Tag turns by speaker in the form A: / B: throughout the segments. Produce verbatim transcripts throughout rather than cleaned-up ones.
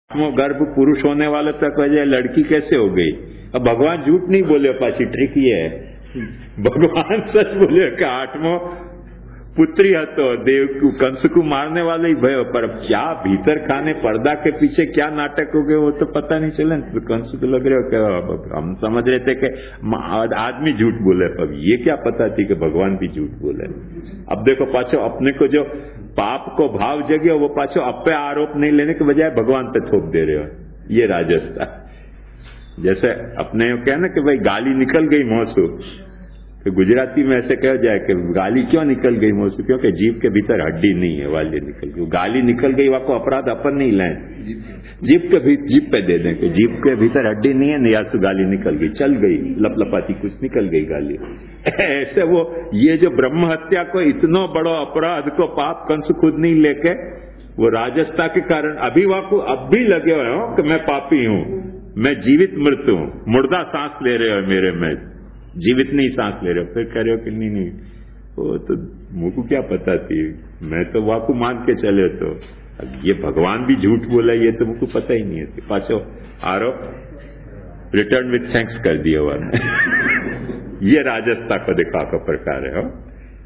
A: वो गर्भ पुरुष होने वाले तक वजह लड़की कैसे हो गई? अब भगवान झूठ नहीं बोले, पाછી ट्रिक ये है, भगवान सच बोले कि आठमो पुत्री હતો देव को कंस को मारने वाले ही भयो, पर क्या भीतर खाने पर्दा के पीछे क्या नाटक हो गए वो तो पता नहीं चले। तो कंस को लग रहा है कि हम समझ रहे थे कि आदमी झूठ बोले, अब ये क्या पता थी कि भगवान भी झूठ बोले। अब देखो पाछो अपने को जो पाप को भाव जगे वो पाछो अपे आरोप नहीं लेने के बजाय भगवान पे थोप दे रहे हो, ये राजस्थान। जैसे अपने कहना कि भाई गाली निकल गई मुंह से, तो गुजराती में ऐसे कहा जाए कि गाली क्यों निकल गई मुंह से, क्योंकि जीभ के भीतर हड्डी नहीं है, वाली निकल गई। गाली निकल गई वाको अपराध अपन नहीं लाए, जीभ के भी जीभ पे दे दें कि जीभ के भीतर हड्डी नहीं है, नियासु गाली निकल गई, चल गई लपलपाती कुछ निकल गई गाली। ऐसे वो ये जो ब्रह्म हत्या को इतना बड़ो अपराध को पाप कंस खुद नहीं लेके वो राजस्था के कारण अभी वाको अब भी लगे हुए हो कि मैं पापी हूं, मैं जीवित मृत हूं, मुर्दा सांस ले रहे हो मेरे में, जीवित नहीं सांस ले रहे हो। फिर कह रहे हो कि नहीं नहीं वो तो मुझको क्या पता थी, मैं तो वाकू मान के चले। तो अब ये भगवान भी झूठ बोला ये तो मुझको पता ही नहीं है। पाछो आरोप रिटर्न विथ थैंक्स कर दिया हुआ। ये राजस्था को दिखा का प्रकार है। हो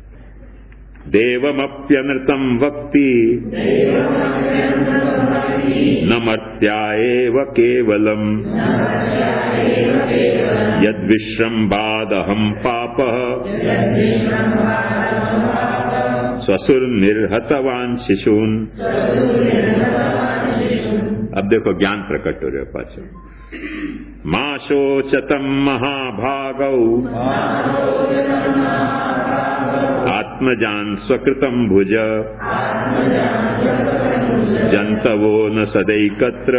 A: देवमप्यनृतम वक्ति न मर्त्या एव केवलम यद्विश्रम्भादहं पापः स्वसुर्निर्हतवान् शिशून्। अब देखो ज्ञान प्रकट हो रहा है पाछो। मा शोचतं महाभागौ आत्मजान स्वकृतं भुज जन्तवो न सदैकत्र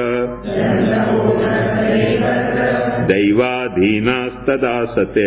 A: दैवाधीनास्तदा सते।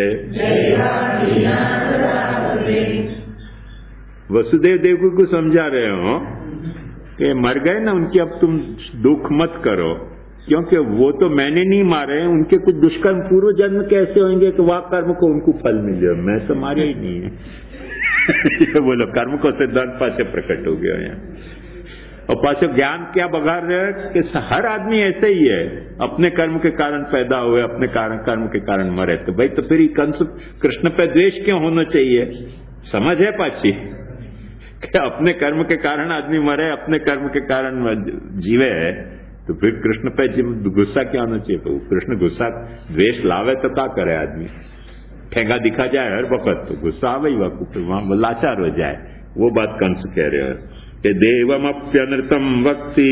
A: वसुदेव देव को समझा रहे हो कि मर गए ना उनकी, अब तुम दुख मत करो, क्योंकि वो तो मैंने नहीं मारे, उनके कुछ दुष्कर्म पूर्व जन्म कैसे होंगे कि वह कर्म को उनको फल मिले, मैं तो मारे ही नहीं है। ये बोलो कर्म को सिद्धांत पासे प्रकट हो गया यहाँ। और पासे ज्ञान क्या बगाड़ रहे हैं कि हर आदमी ऐसे ही है, अपने कर्म के कारण पैदा हुए, अपने कारण कर्म के कारण मरे। तो भाई तो फिर कंस कृष्ण पे द्वेष क्यों होना चाहिए? समझ है पाछी कि अपने कर्म के कारण आदमी मरे, अपने कर्म के कारण जीवे है, तो फिर कृष्ण पे गुस्सा क्या होना चाहिए? तो कृष्ण गुस्सा द्वेष लावे तो क्या करे आदमी? ठेंगा दिखा जाए हर वक्त तो गुस्सा आवे ही वक्त, तो वहां लाचार हो जाए। वो बात कंस कह रहे हो कि देवमप्यनृतम वक्ति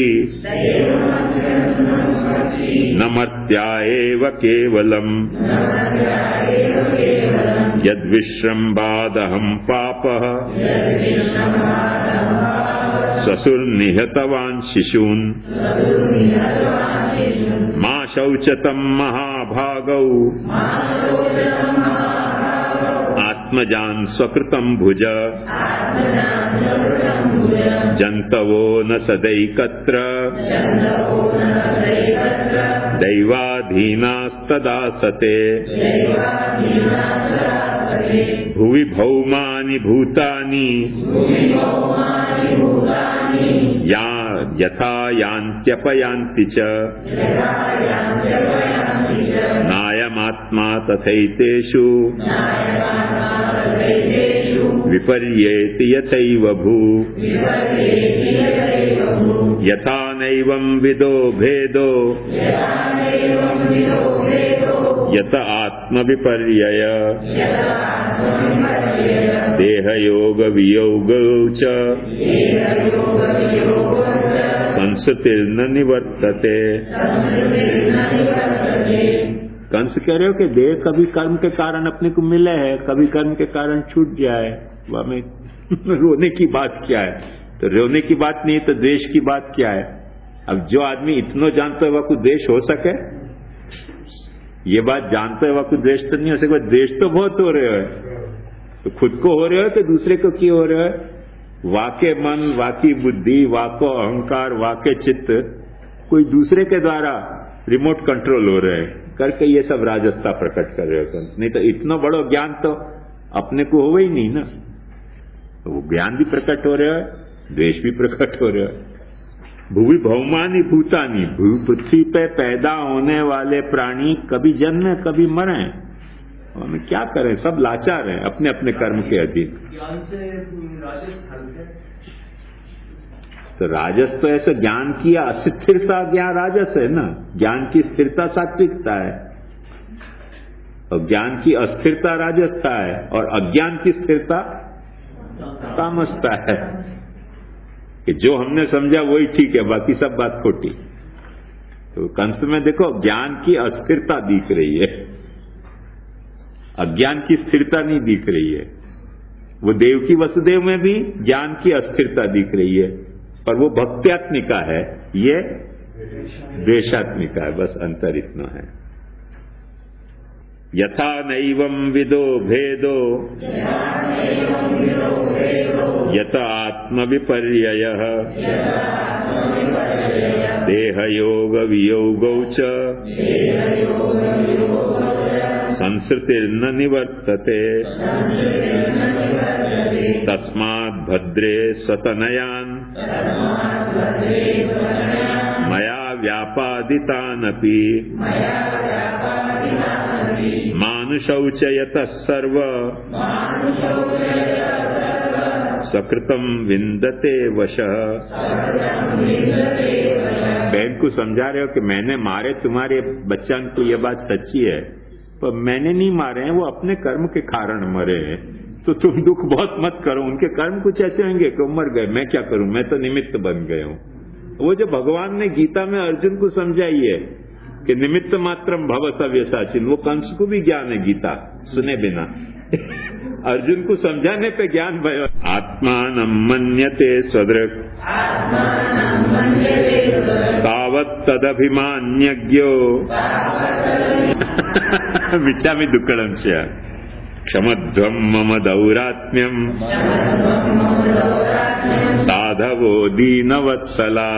A: न मर्त्या एव केवलम यद्विश्रम्भादहं पापः स्वसुर्निहतवान् शिशून्। मा शौचतं महाभागौ आत्मजान स्वकृतं भुज जन्तवो न सदैकत्र दैवाधीनास्तदा सते। भुवि भौमानि भूतानि या यथा यान्त्यपयान्ति च नायमात्मा तथैतेषु विपर्येति यथैव भू। यथा नैवं विदो भेदो यत आत्मविपर्यय देहयोग वियोगौ च संस्थितिर्न निवर्तते। कंस कह रहे हो कि देह कभी कर्म के कारण अपने को मिले है, कभी कर्म के कारण छूट जाए, हमें रोने की बात क्या है? तो रोने की बात नहीं तो द्वेष की बात क्या है? अब जो आदमी इतना जानता हुआ को द्वेष हो सके, ये बात जानते हुआ को द्वेष तो नहीं हो सके। द्वेष तो बहुत हो रहे हो, तो खुद को हो रहे हो तो दूसरे को क्यों हो रहे हो? वाके मन, वाकी बुद्धि, वाको अहंकार, वाके चित्त कोई दूसरे के द्वारा रिमोट कंट्रोल हो रहे हैं करके ये सब राजस्था प्रकट कर रहे हो कंस। नहीं तो इतना बड़ो ज्ञान तो अपने को हो ही नहीं ना। तो वो ज्ञान भी प्रकट हो रहा है, द्वेष भी प्रकट हो रहा है। भूवि भौमानी भूतानी, पृथ्वी पे पैदा होने वाले प्राणी कभी जन्मे कभी मरे, हमें क्या करें, सब लाचार हैं अपने अपने कर्म के अधीन।
B: ज्ञान से राजस फल है,
A: तो राजस तो ऐसे ज्ञान की अस्थिरता ज्ञान राजस है ना, ज्ञान की स्थिरता सात्विकता है और ज्ञान की अस्थिरता राजसता है और अज्ञान की स्थिरता तामसता है। कि जो हमने समझा वही ठीक है, बाकी सब बात खोटी। तो कंस में देखो ज्ञान की अस्थिरता दिख रही है, अज्ञान की स्थिरता नहीं दिख रही है। वो देवकी वसुदेव में भी ज्ञान की अस्थिरता दिख रही है, पर वो भक्त्यात्मिका है, ये द्वेषात्मिका है, बस अंतर इतना है। यथा नैवं विदो भेदो यत आत्मविपर्ययः देहयोग वियोगौ च संसृतिर्न निवर्तते तस्माद् भद्रे स्वतनयान् मया व्यापादितानपि मानुषौ च यतः सर्व सकृतं विन्दते वशः। बहन को समझा रहे हो कि मैंने मारे तुम्हारे बच्चा को, ये बात सच्ची है, पर मैंने नहीं मारे हैं, वो अपने कर्म के कारण मरे हैं, तो तुम दुख बहुत मत करो। उनके कर्म कुछ ऐसे होंगे कि मर गए, मैं क्या करूं, मैं तो निमित्त बन गया हूं। वो जो भगवान ने गीता में अर्जुन को समझाई है कि निमित्त मात्रम भव सव्यसाचिन, वो कंस को भी ज्ञान है गीता सुने बिना। अर्जुन को समझाने पे ज्ञान भयो। आत्मानं मन्यते स्वदृक् तावत् तदभिमान्यज्ञो मिच्छामि दुक्कडं च क्षमध्वं मम दौरात्म्यं साधवो दीनवत्सला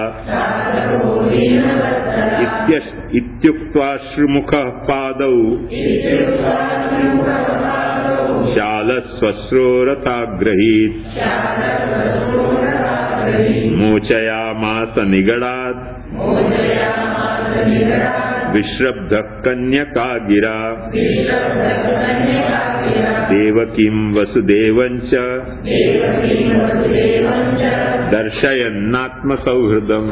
A: इत्युक्त्वाश्रुमुखः पादौ शालस्वश्रोरथाग्रहीत् मोचयामास निगडात् विश्रब्धः कन्यका गिरा देवकीं वसुदेवं च दर्शयन्नात्मसौहृदम्।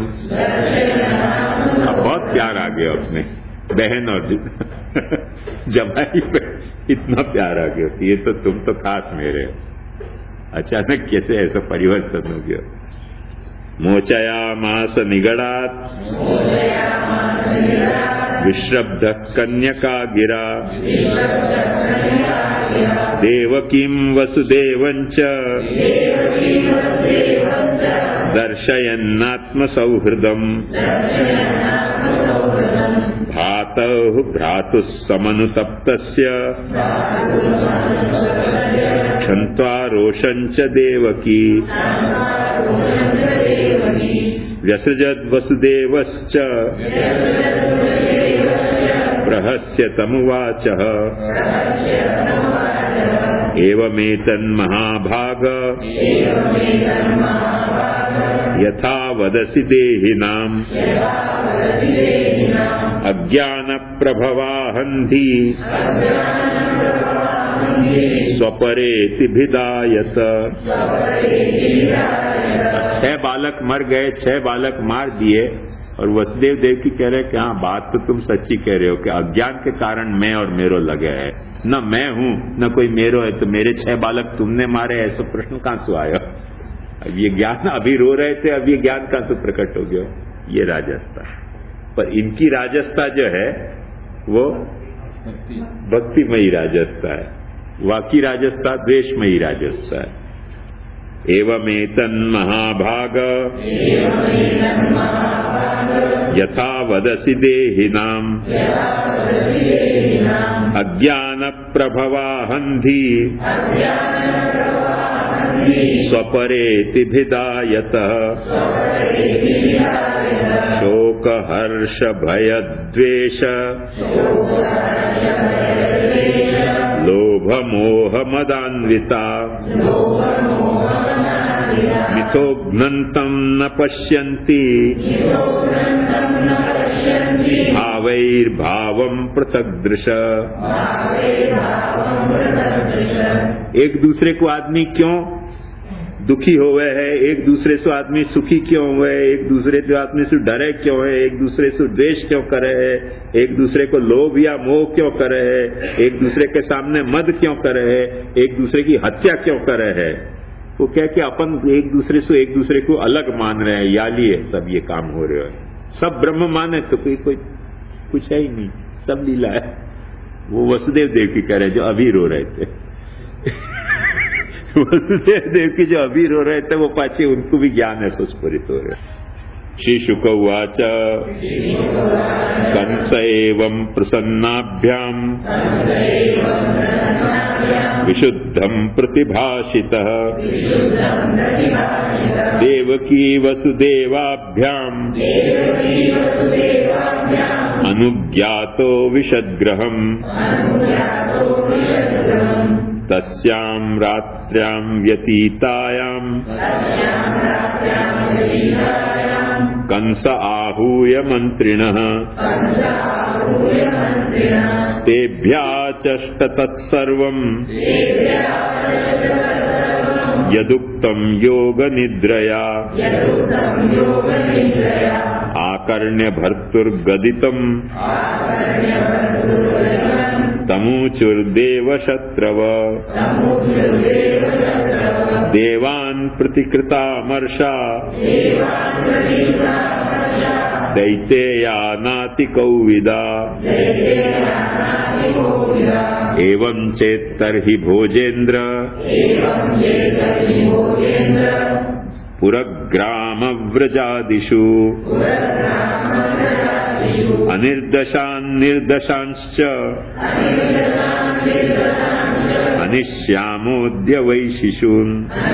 A: बहुत प्यार आ गया अपने बहन और जमाई पे इतना प्यार आ गया, ये तो तुम तो खास मेरे हो। अचानक कैसे ऐसा परिवर्तन हो गया। मोचयामास निगडात् विश्रब्धः कन्यका गिरा देवकीं वसुदेवं च दर्शयन्नात्मसौहृदम्। भ्रातुः भ्रातुः समनुतप्तस्य क्षन्त्वा रोषं च देवकी व्यसृजद् वसुदेवश्च प्रहस्य तमुवाचः एवमेतन्महाभाग यथा वदसि देहिनाम् अज्ञानप्रभवाहन्धि स्वपरेति भिदायत। छह बालक मर गए, छह बालक मार दिए, और वसुदेव देव की कह रहे कि हाँ बात तो तुम सच्ची कह रहे हो कि अज्ञान के कारण मैं और मेरो लगे है, न मैं हूं न कोई मेरो है, तो मेरे छह बालक तुमने मारे, ऐसा प्रश्न कहां से आया? अब ये ज्ञान अभी रो रहे थे, अब ये ज्ञान कहां से प्रकट हो गया? ये राजस्था। पर इनकी राजस्था जो है वो भक्तिमयी राजस्था है, वाकी राजस्था द्वेषमयी राजस्था है। एवमेतन्महाभाग यथा वदसि देहिनाम् अज्ञानप्रभवाहन्धि स्वपरेति भिदायतः। शोकहर्ष भयद्वेष लोभमोहमदान्विता मिथोघ्नन्तं न पश्यन्ति भावैर्भावं पृथग्दृश। एक दूसरे को आदमी क्यों दुखी होवे है, एक दूसरे से आदमी सुखी क्यों हुए, एक दूसरे से आदमी से डरे क्यों है, एक दूसरे से द्वेष क्यों करे है, एक दूसरे को लोभ या मोह क्यों करे है, एक दूसरे के सामने मद क्यों करे है, एक दूसरे की हत्या क्यों करे है। वो क्या कि अपन एक दूसरे से एक दूसरे को अलग मान रहे हैं, याली है सब ये काम हो रहे है। सब ब्रह्म माने तो कोई कोई कुछ है ही नहीं, सब लीला है। वो वसुदेव देव की कह रहे जो अभी रो रहे थे वसुदेव देव की जो अभी रो रहे थे वो पाछे उनको भी ज्ञान है सुस्फुरित हो रहे। श्री शुक उवाच कंस एवं प्रसन्नाभ्याम विशुद्धं प्रतिभाषितः देवकी वसुदेवाभ्याम अनुज्ञातो विशद्ग्रहम् तस्यां रात्र्यां व्यतीतायां कंस आहूय मंत्रिणः तेभ्याचष्ट तत्सर्वम् यदुक्तं योग निद्रया आकर्ण्य भर्तुर्गदितम् तमूचुर्देव शत्रव देवान् प्रतिकृतामर्षा दैतेया नातिकौविदा एवं चेत्तर्हि भोजेन्द्र पुरग्रामव्रजादिषु अनिर्दशान् निर्दशांश्च अनिश्यामोद्य वैशिशून्।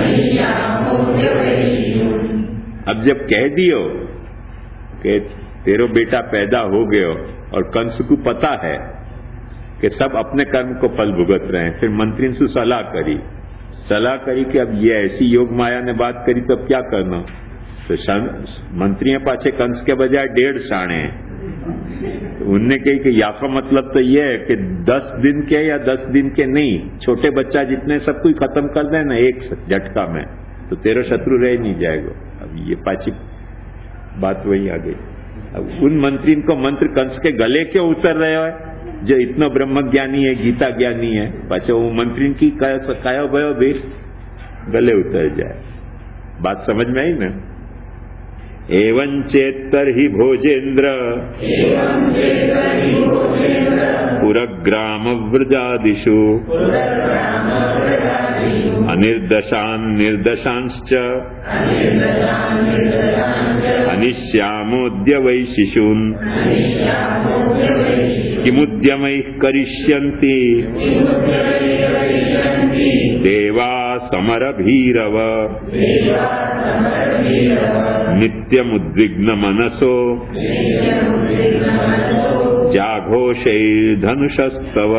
A: अब जब कह दियो कि तेरो बेटा पैदा हो गयो और कंस को पता है कि सब अपने कर्म को फल भुगत रहे हैं, फिर मंत्री से सलाह करी सलाह करी कि अब ये ऐसी योग माया ने बात करी तो अब क्या करना। तो मंत्री पाछे कंस के बजाय डेढ़ साणे हैं। उनने कही कि या का मतलब तो ये है कि दस दिन के या दस दिन के नहीं, छोटे बच्चा जितने सब कुछ खत्म कर दे ना एक झटका में तो तेरा शत्रु रह नहीं जाएगा। अब ये पाछी बात वही आ गई। अब उन मंत्री को मंत्र कंस के गले क्यों उतर रहे हो जो इतना ब्रह्म ज्ञानी है, गीता ज्ञानी है, पाछा वो मंत्री की कायो भयो भी गले उतर जाए। बात समझ में आई ना। एवं चेत्तर्हि भोजेन्द्र पुरग्रामव्रजादिषु अनिर्दशान् निर्दशांश्च अनिश्यामोद्य वैशिशून् किमुद्यमैः करिष्यन्ति देवा समरभीरव नित्यमुद्विग्न मनसो जाघोषैर्धनुषस्तव।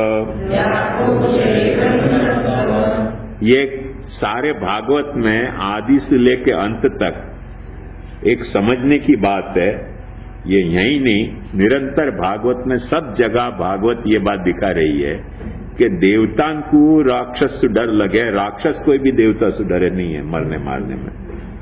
A: ये सारे भागवत में आदि से लेके अंत तक एक समझने की बात है। ये यही नहीं, निरंतर भागवत में सब जगह भागवत ये बात दिखा रही है कि देवता को राक्षस से डर लगे। राक्षस कोई भी देवता से डरे नहीं है मरने मारने में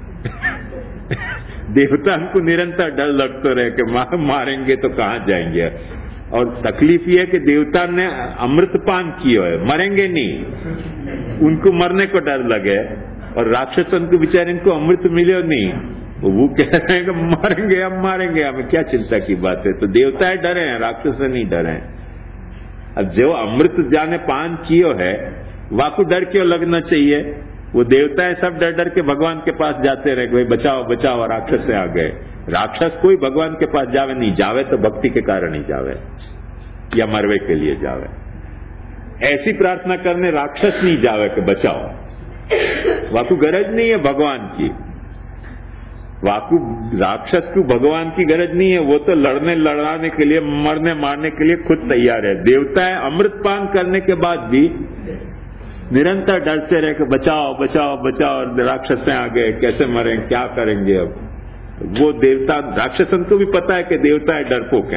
A: देवता को निरंतर डर लगता रहे कि मार, मारेंगे तो कहां जाएंगे। और तकलीफ ये है कि देवता ने अमृतपान किया है, मरेंगे नहीं, उनको मरने को डर लगे। और राक्षसन को बेचारे इनको अमृत मिले नहीं, वो कह रहे हैं कि मारेंगे हम मारेंगे, हमें क्या चिंता की बात है। तो देवताएं डरे हैं, राक्षस नहीं डरे हैं। अब जो अमृत जाने पान कियो है वाकू डर क्यों लगना चाहिए। वो देवताएं सब डर डर के भगवान के पास जाते रहे, भाई बचाओ बचाओ, राक्षस से आ गए। राक्षस कोई भगवान के पास जावे नहीं, जावे तो भक्ति के कारण ही जावे या मरवे के लिए जावे। ऐसी प्रार्थना करने राक्षस नहीं जावे कि बचाओ, वाकू गरज नहीं है भगवान की। वाकू राक्षस को भगवान की गरज नहीं है, वो तो लड़ने लड़ाने के लिए, मरने मारने के लिए खुद तैयार है। देवताएं अमृतपान करने के बाद भी निरंतर डरते रहे कि बचाओ बचाओ बचाओ, राक्षस आ गए, कैसे मरें, क्या करेंगे अब। वो देवता, राक्षसन को भी पता है कि देवता है, डरपोक है।